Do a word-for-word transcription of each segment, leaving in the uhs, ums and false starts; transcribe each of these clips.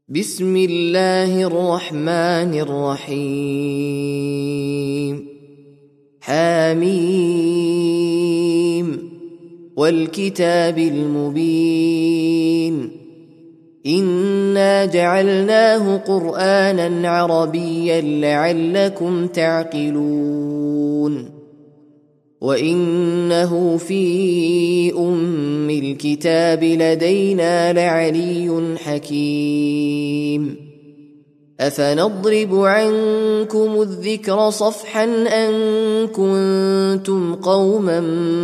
بسم الله الرحمن الرحيم. حميم والكتاب المبين إنا جعلناه قرآنا عربيا لعلكم تعقلون وإنه في أم الكتاب لدينا لعلي حكيم أفنضرب عنكم الذكر صفحا أن كنتم قوما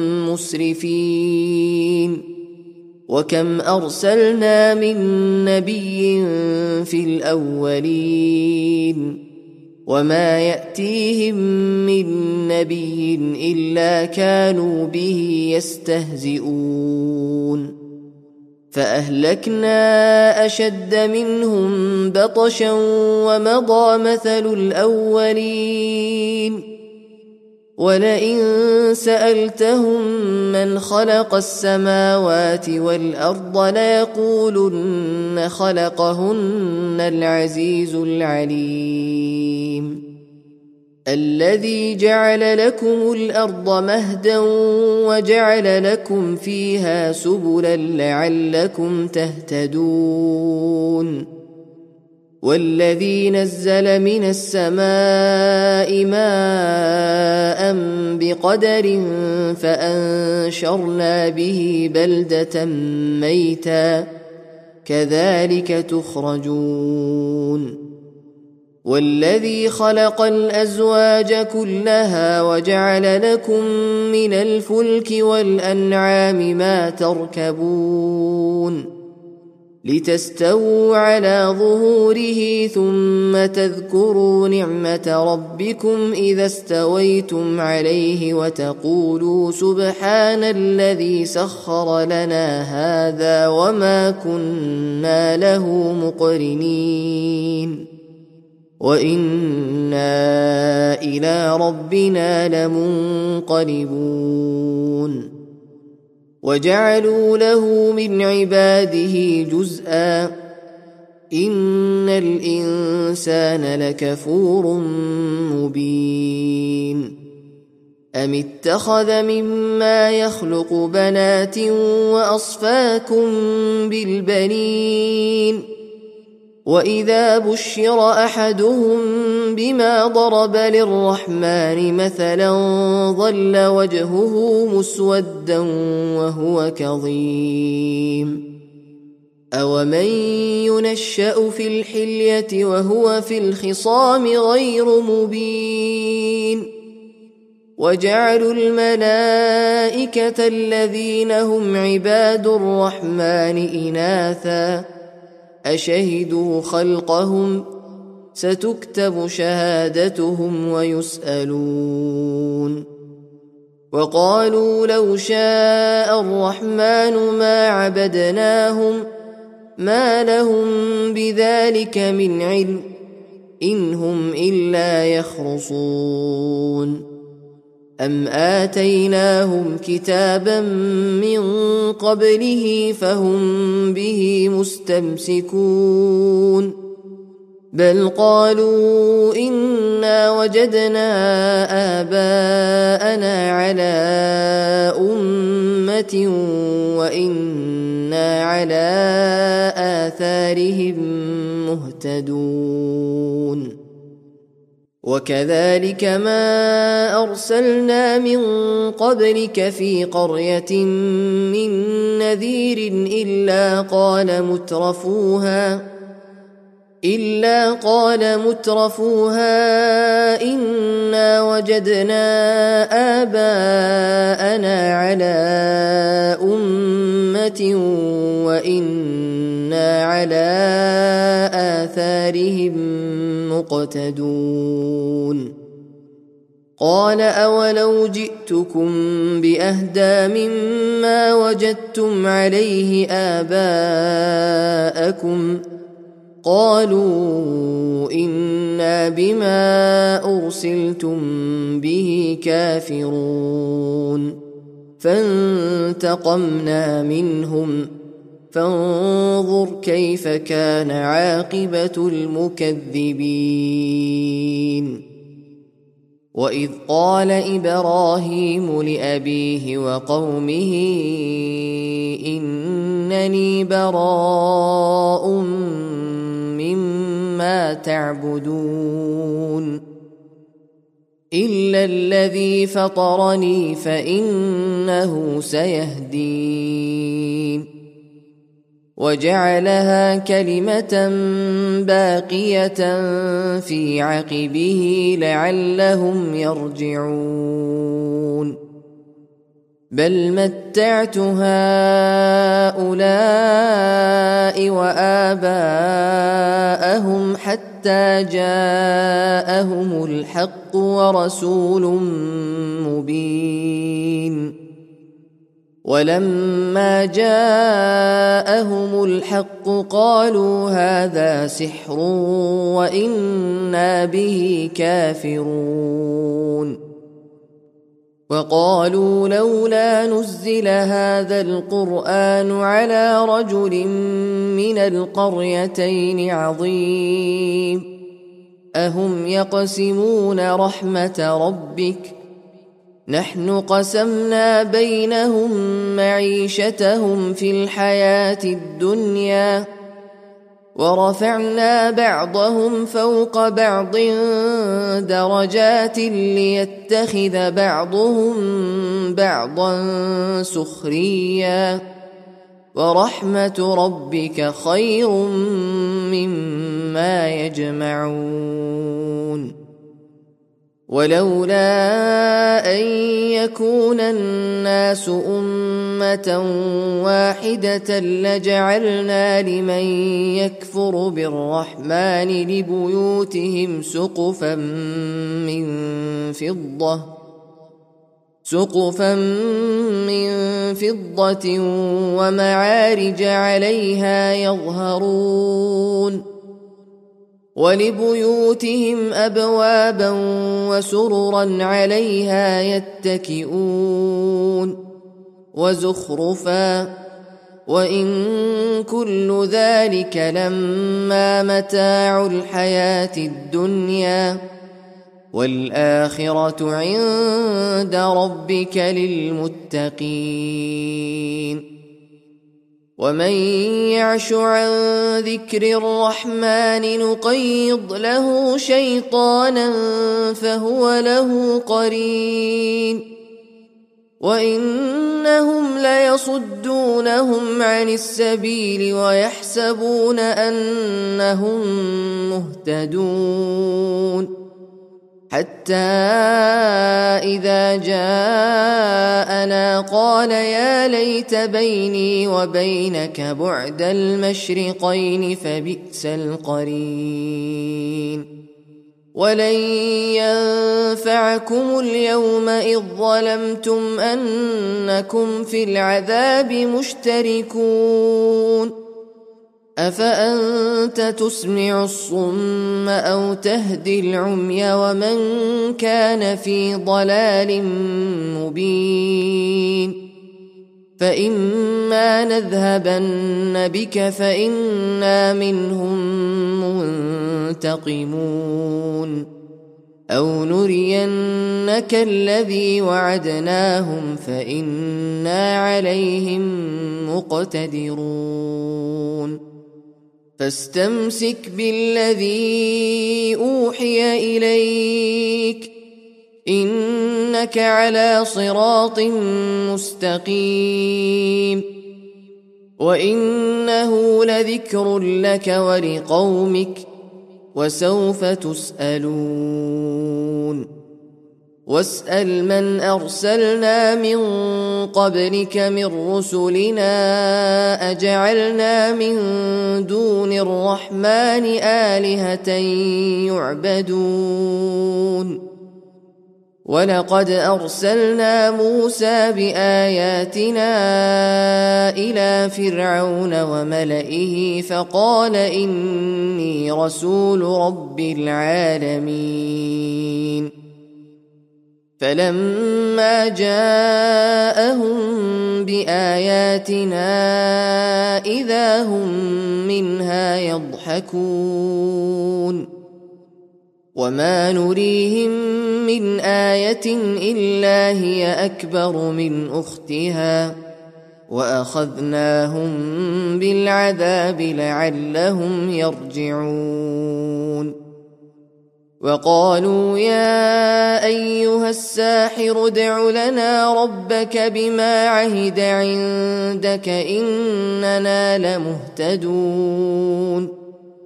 مسرفين وكم أرسلنا من نبي في الأولين وما يأتيهم من نبي إلا كانوا به يستهزئون فأهلكنا أشد منهم بطشا ومضى مثل الأولين ولئن سألتهم من خلق السماوات والأرض ليقولن خلقهن العزيز العليم الذي جعل لكم الأرض مهدا وجعل لكم فيها سبلا لعلكم تهتدون والذي نزل من السماء ماء بقدر فأنشرنا به بلدة ميتا كذلك تخرجون والذي خلق الأزواج كلها وجعل لكم من الفلك والأنعام ما تركبون لتستووا على ظهوره ثم تذكروا نعمة ربكم إذا استويتم عليه وتقولوا سبحان الذي سخر لنا هذا وما كنا له مقرنين وإنا إلى ربنا لمنقلبون وجعلوا له من عباده جزءا إن الإنسان لكفور مبين أم اتخذ مما يخلق بنات وأصفاكم بالبنين وإذا بشر أحدهم بما ضرب للرحمن مثلا ظل وجهه مسودا وهو كظيم أومن ينشأ في الحلية وهو في الخصام غير مبين وجعلوا الملائكة الذين هم عباد الرحمن إناثا أشهدوا خلقهم ستكتب شهادتهم ويسألون وقالوا لو شاء الرحمن ما عبدناهم ما لهم بذلك من علم إن هم إلا يخرصون أم آتيناهم كتابا من قبله فهم به مستمسكون بل قالوا إنا وجدنا آباءنا على أمة وإنا على آثارهم مهتدون وكذلك ما أرسلنا من قبلك في قرية من نذير إلا قال مترفوها إلا قال مترفوها إنا وجدنا آباءنا على أمة وإنا على آثارهم مقتدون قال أولو جئتكم بأهدى مما وجدتم عليه آباءكم قالوا إنا بما أرسلتم به كافرون فانتقمنا منهم فانظر كيف كان عاقبة المكذبين. وإذ قال إبراهيم لأبيه وقومه إنني براء مما تعبدون إلا الذي فطرني فإنه سيهدين. وجعلها كلمة باقية في عقبه لعلهم يرجعون. بل متعت هؤلاء وآباءهم حتى جاءهم الحق ورسول مبين. ولما جاءهم الحق قالوا هذا سحر وإنا به كافرون. وقالوا لولا نزل هذا القرآن على رجل من القريتين عظيم أهم يقسمون رحمة ربك نحن قسمنا بينهم معيشتهم في الحياة الدنيا ورفعنا بعضهم فوق بعض درجات ليتخذ بعضهم بعضا سخريا ورحمة ربك خير مما يجمعون. ولولا أن يكون الناس أمة واحدة لجعلنا لمن يكفر بالرحمن لبيوتهم سقفا من فضة سقفا من فضة ومعارج عليها يظهرون ولبيوتهم أبوابا وسررا عليها يتكئون وزخرفا وإن كل ذلك لما متاع الحياة الدنيا والآخرة عند ربك للمتقين. ومن يعش عن ذكر الرحمن نقيض له شيطانا فهو له قرين وإنهم ليصدونهم عن السبيل ويحسبون أنهم مهتدون حتى إذا جاءنا قال يا ليت بيني وبينك بعد المشرقين فبئس القرين. ولن ينفعكم اليوم إذ ظلمتم أنكم في العذاب مشتركون أفأنت تسمع الصم أو تهدي العمي ومن كان في ضلال مبين. فإما نذهبن بك فإنا منهم منتقمون أو نرينك الذي وعدناهم فإنا عليهم مقتدرون. فاستمسك بالذي أوحي إليك إنك على صراط مستقيم وإنه لذكر لك ولقومك وسوف تسألون. واسأل من أرسلنا من قبلك من رسلنا أجعلنا من دون الرحمن آلهة يعبدون ولقد أرسلنا موسى بآياتنا إلى فرعون وملئه فقال إني رسول رب العالمين. فلما جاءهم بآياتنا إذا هم منها يضحكون وما نريهم من آية إلا هي أكبر من أختها وأخذناهم بالعذاب لعلهم يرجعون وقالوا يا أيها الساحر ادع لنا ربك بما عهد عندك إننا لمهتدون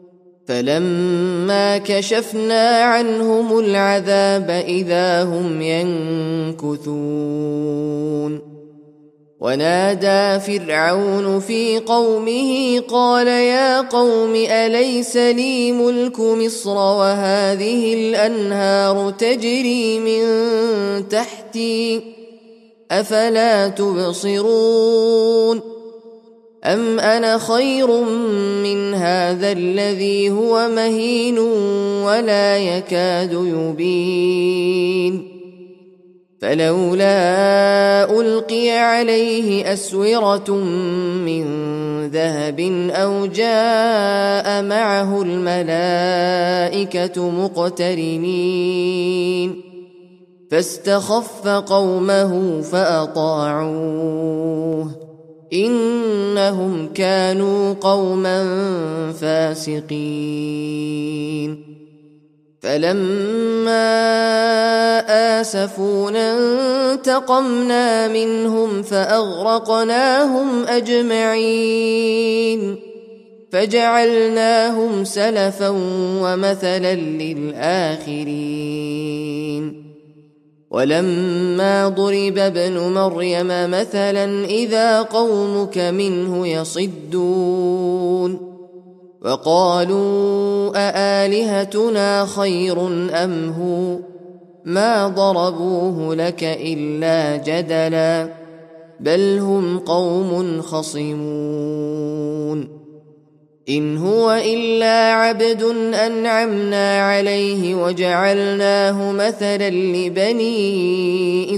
فلما كشفنا عنهم العذاب إذا هم ينكثون ونادى فرعون في قومه قال يا قوم أليس لي ملك مصر وهذه الأنهار تجري من تحتي أفلا تبصرون أم أنا خير من هذا الذي هو مهين ولا يكاد يبين فلولا ألقي عليه أسورة من ذهب أو جاء معه الملائكة مقترنين فاستخف قومه فأطاعوه إنهم كانوا قوما فاسقين فلما آسفونا انتقمنا منهم فأغرقناهم أجمعين فجعلناهم سلفا ومثلا للآخرين ولما ضرب ابن مريم مثلا إذا قومك منه يصدون وقالوا أآلهتنا خير أم هو ما ضربوه لك إلا جدلا بل هم قوم خصمون إن هو إلا عبد أنعمنا عليه وجعلناه مثلا لبني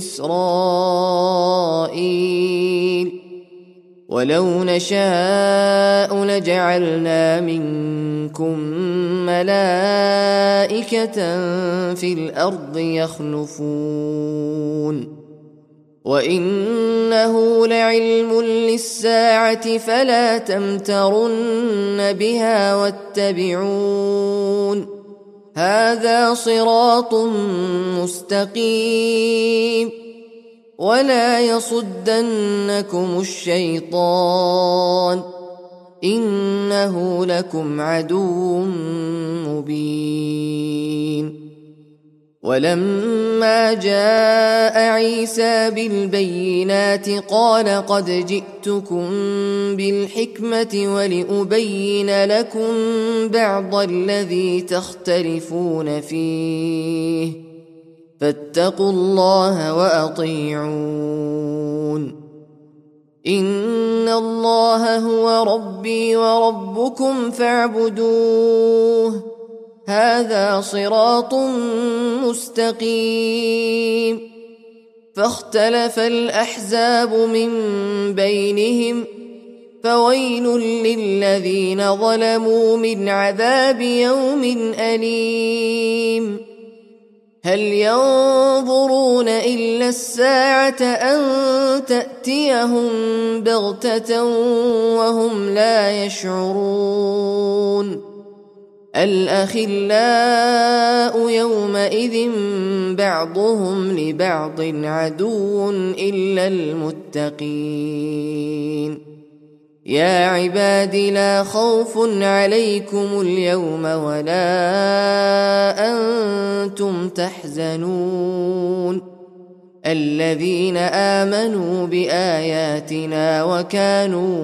إسرائيل ولو نشاء لجعلنا منكم ملائكة في الأرض يخلفون وإنه لعلم للساعة فلا تمترن بها واتبعون هذا صراط مستقيم ولا يصدنكم الشيطان إنه لكم عدو مبين ولما جاء عيسى بالبينات قال قد جئتكم بالحكمة ولأبين لكم بعض الذي تختلفون فيه فاتقوا الله وأطيعون إن الله هو ربي وربكم فاعبدوه هذا صراط مستقيم فاختلف الأحزاب من بينهم فويل للذين ظلموا من عذاب يوم أليم هل ينظرون إلا الساعة أن تأتيهم بغتة وهم لا يشعرون الأخلاء يومئذ بعضهم لبعض عدو إلا المتقين يا عباد لا خوف عليكم اليوم ولا أنتم تحزنون الذين آمنوا بآياتنا وكانوا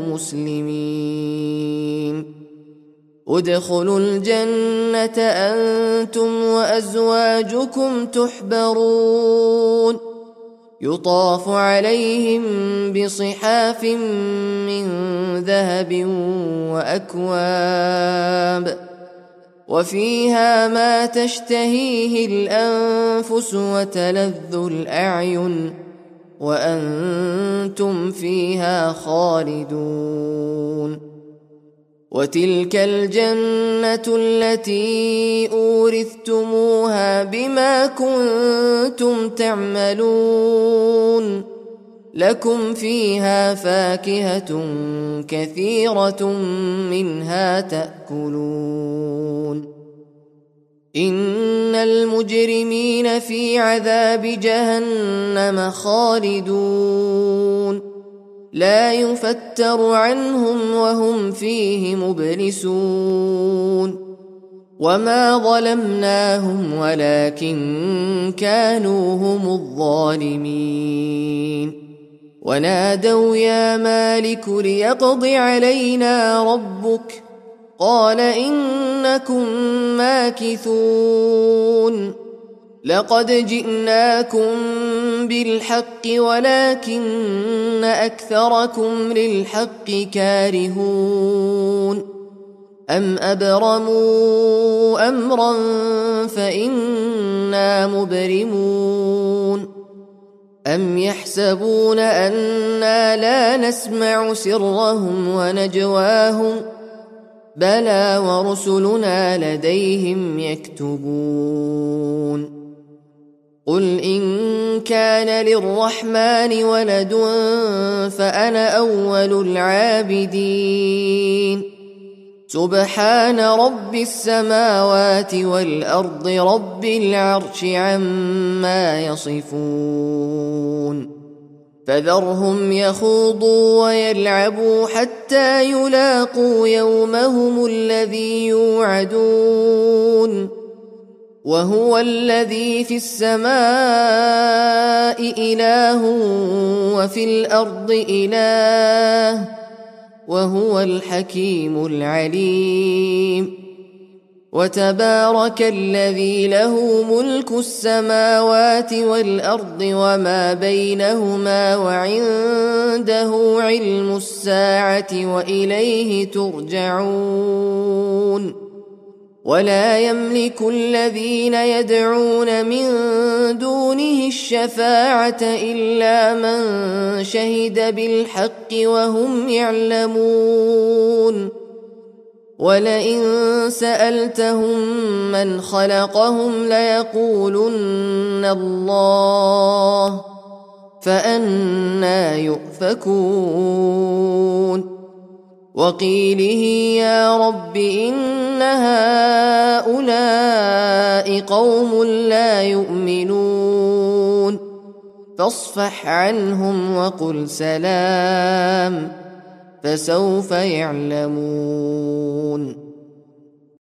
مسلمين ادخلوا الجنة أنتم وأزواجكم تحبرون يطاف عليهم بصحاف من ذهب وأكواب وفيها ما تشتهيه الأنفس وتلذ الأعين وأنتم فيها خالدون. وتلك الجنة التي أورثتموها بما كنتم تعملون لكم فيها فاكهة كثيرة منها تأكلون. إن المجرمين في عذاب جهنم خالدون لا يفتر عنهم وهم فيه مبلسون. وما ظلمناهم ولكن كانوا هم الظالمين. ونادوا يا مالك ليقض علينا ربك قال إنكم ماكثون. لقد جئناكم بالحق ولكن أكثركم للحق كارهون. أم أبرموا أمرا فإنا مبرمون. أم يحسبون أنا لا نسمع سرهم ونجواهم بلى ورسلنا لديهم يكتبون. قل إن كان للرحمن ولد فأنا أول العابدين. سبحان رب السماوات والأرض رب العرش عما يصفون. فذرهم يخوضوا ويلعبوا حتى يلاقوا يومهم الذي يوعدون. وهو الذي في السماء إله وفي الأرض إله وهو الحكيم العليم. وتبارك الذي له ملك السماوات والأرض وما بينهما وعنده علم الساعة وإليه ترجعون. ولا يملك الذين يدعون من دونه الشفاعة إلا من شهد بالحق وهم يعلمون. ولئن سألتهم من خلقهم ليقولن الله فأنى يؤفكون. وقيله يا رب إن هؤلاء قوم لا يؤمنون فاصفح عنهم وقل سلام فسوف يعلمون.